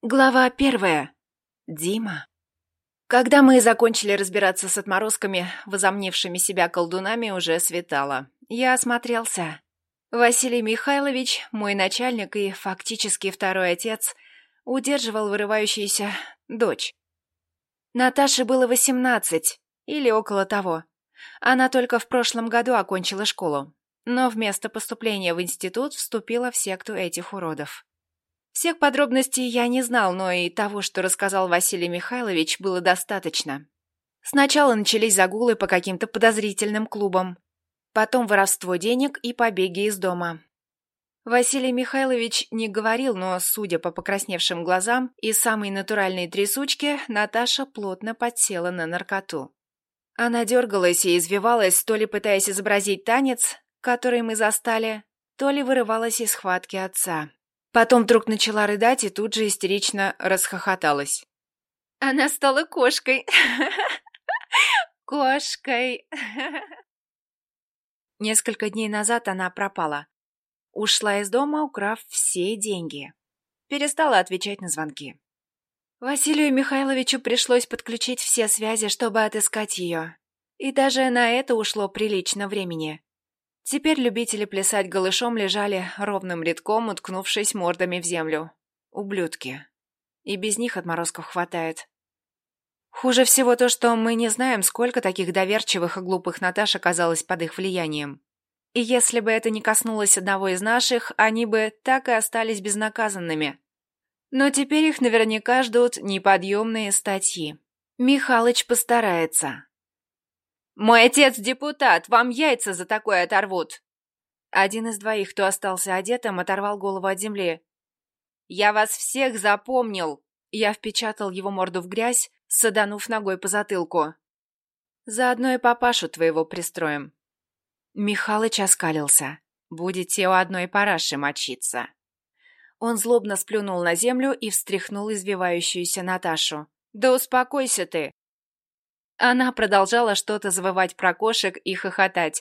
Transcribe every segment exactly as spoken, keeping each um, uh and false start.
Глава первая. Дима. Когда мы закончили разбираться с отморозками, возомнившими себя колдунами, уже светало. Я осмотрелся. Василий Михайлович, мой начальник и фактически второй отец, удерживал вырывающуюся дочь. Наташе было восемнадцать, или около того. Она только в прошлом году окончила школу, но вместо поступления в институт вступила в секту этих уродов. Всех подробностей я не знал, но и того, что рассказал Василий Михайлович, было достаточно. Сначала начались загулы по каким-то подозрительным клубам, потом воровство денег и побеги из дома. Василий Михайлович не говорил, но, судя по покрасневшим глазам и самой натуральной трясучке, Наташа плотно подсела на наркоту. Она дергалась и извивалась, то ли пытаясь изобразить танец, который мы застали, то ли вырывалась из схватки отца. Потом вдруг начала рыдать и тут же истерично расхохоталась. Она стала кошкой. Кошкой. Несколько дней назад она пропала. Ушла из дома, украв все деньги. Перестала отвечать на звонки. Василию Михайловичу пришлось подключить все связи, чтобы отыскать ее. И даже на это ушло прилично времени. Теперь любители плясать голышом лежали ровным рядком, уткнувшись мордами в землю. Ублюдки. И без них отморозков хватает. Хуже всего то, что мы не знаем, сколько таких доверчивых и глупых Наташ оказалось под их влиянием. И если бы это не коснулось одного из наших, они бы так и остались безнаказанными. Но теперь их наверняка ждут неподъемные статьи. Михалыч постарается. «Мой отец депутат, вам яйца за такое оторвут!» Один из двоих, кто остался одетым, оторвал голову от земли. «Я вас всех запомнил!» Я впечатал его морду в грязь, саданув ногой по затылку. «Заодно и папашу твоего пристроим». Михалыч оскалился. «Будете у одной параши мочиться». Он злобно сплюнул на землю и встряхнул извивающуюся Наташу. «Да успокойся ты!» Она продолжала что-то завывать про кошек и хохотать.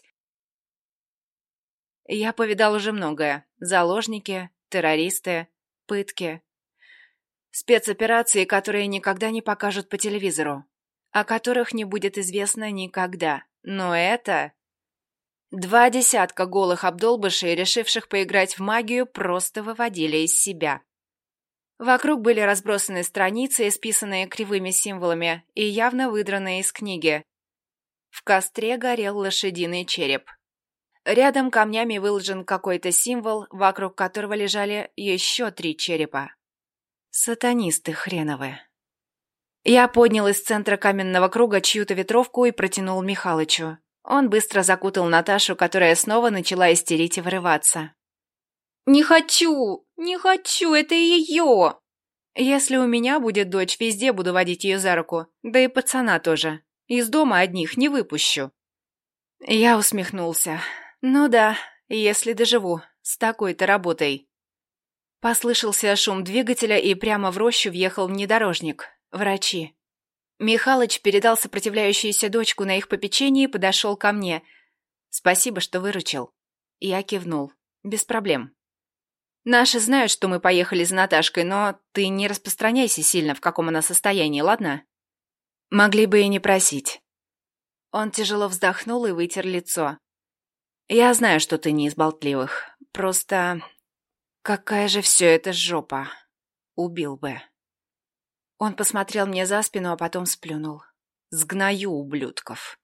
Я повидал уже многое. Заложники, террористы, пытки. Спецоперации, которые никогда не покажут по телевизору. О которых не будет известно никогда. Но это... Два десятка голых обдолбышей, решивших поиграть в магию, просто выводили из себя. Вокруг были разбросаны страницы, исписанные кривыми символами и явно выдранные из книги. В костре горел лошадиный череп. Рядом камнями выложен какой-то символ, вокруг которого лежали еще три черепа. Сатанисты хреновы. Я поднял из центра каменного круга чью-то ветровку и протянул Михалычу. Он быстро закутал Наташу, которая снова начала истерить и вырываться. «Не хочу! Не хочу! Это ее!» «Если у меня будет дочь, везде буду водить ее за руку. Да и пацана тоже. Из дома одних не выпущу». Я усмехнулся. «Ну да, если доживу. С такой-то работой». Послышался шум двигателя, и прямо в рощу въехал внедорожник. Врачи. Михалыч передал сопротивляющуюся дочку на их попечение и подошел ко мне. «Спасибо, что выручил». Я кивнул. «Без проблем». «Наши знают, что мы поехали за Наташкой, но ты не распространяйся сильно, в каком она состоянии, ладно?» «Могли бы и не просить». Он тяжело вздохнул и вытер лицо. «Я знаю, что ты не из болтливых. Просто... какая же все это жопа. Убил бы». Он посмотрел мне за спину, а потом сплюнул. «Сгною, ублюдков».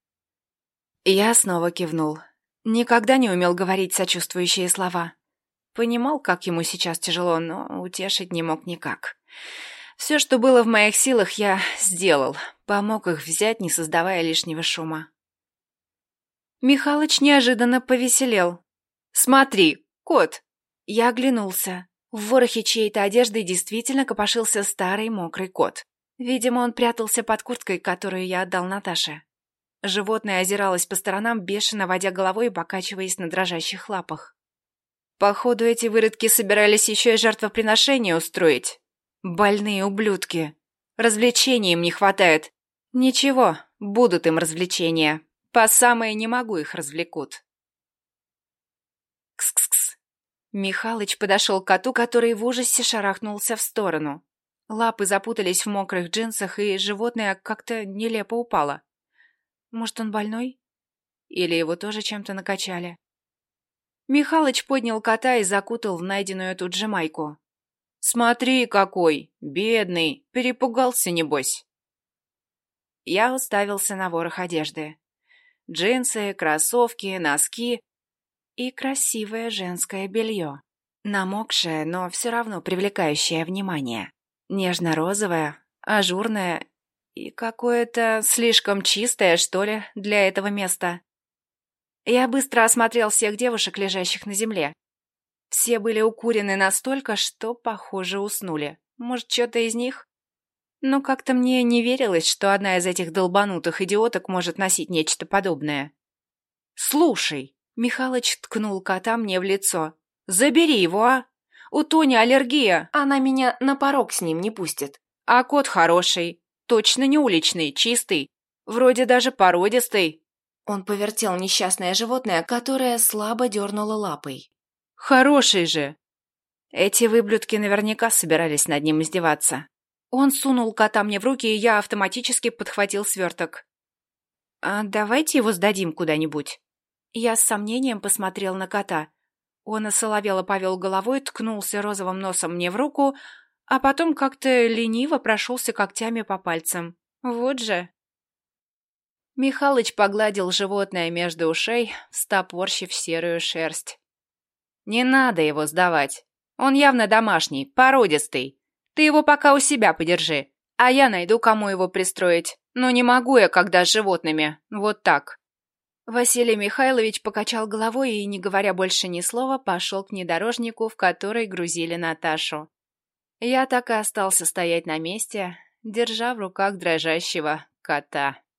Я снова кивнул. Никогда не умел говорить сочувствующие слова. Понимал, как ему сейчас тяжело, но утешить не мог никак. Все, что было в моих силах, я сделал. Помог их взять, не создавая лишнего шума. Михалыч неожиданно повеселел. «Смотри, кот!» Я оглянулся. В ворохе чьей-то одежды действительно копошился старый мокрый кот. Видимо, он прятался под курткой, которую я отдал Наташе. Животное озиралось по сторонам, бешено водя головой и покачиваясь на дрожащих лапах. Походу, эти выродки собирались еще и жертвоприношение устроить. Больные ублюдки. Развлечений им не хватает. Ничего, будут им развлечения. По самое не могу их развлекут. Кс-кс-кс. Михалыч подошел к коту, который в ужасе шарахнулся в сторону. Лапы запутались в мокрых джинсах, и животное как-то нелепо упало. Может, он больной? Или его тоже чем-то накачали? Михалыч поднял кота и закутал в найденную тут же майку. «Смотри, какой! Бедный! Перепугался, небось!» Я уставился на ворох одежды. Джинсы, кроссовки, носки и красивое женское белье. Намокшее, но все равно привлекающее внимание. Нежно-розовое, ажурное и какое-то слишком чистое, что ли, для этого места. Я быстро осмотрел всех девушек, лежащих на земле. Все были укурены настолько, что, похоже, уснули. Может, что-то из них? Но как-то мне не верилось, что одна из этих долбанутых идиоток может носить нечто подобное. «Слушай!» — Михалыч ткнул кота мне в лицо. «Забери его, а! У Тони аллергия, она меня на порог с ним не пустит. А кот хороший, точно не уличный, чистый, вроде даже породистый». Он повертел несчастное животное, которое слабо дернуло лапой. «Хороший же!» Эти выблюдки наверняка собирались над ним издеваться. Он сунул кота мне в руки, и я автоматически подхватил сверток. «А давайте его сдадим куда-нибудь». Я с сомнением посмотрел на кота. Он осоловело повел головой, ткнулся розовым носом мне в руку, а потом как-то лениво прошелся когтями по пальцам. Вот же. Михалыч погладил животное между ушей, встопорщив серую шерсть. «Не надо его сдавать. Он явно домашний, породистый. Ты его пока у себя подержи, а я найду, кому его пристроить. Но не могу я, когда с животными. Вот так». Василий Михайлович покачал головой и, не говоря больше ни слова, пошел к внедорожнику, в который грузили Наташу. Я так и остался стоять на месте, держа в руках дрожащего кота.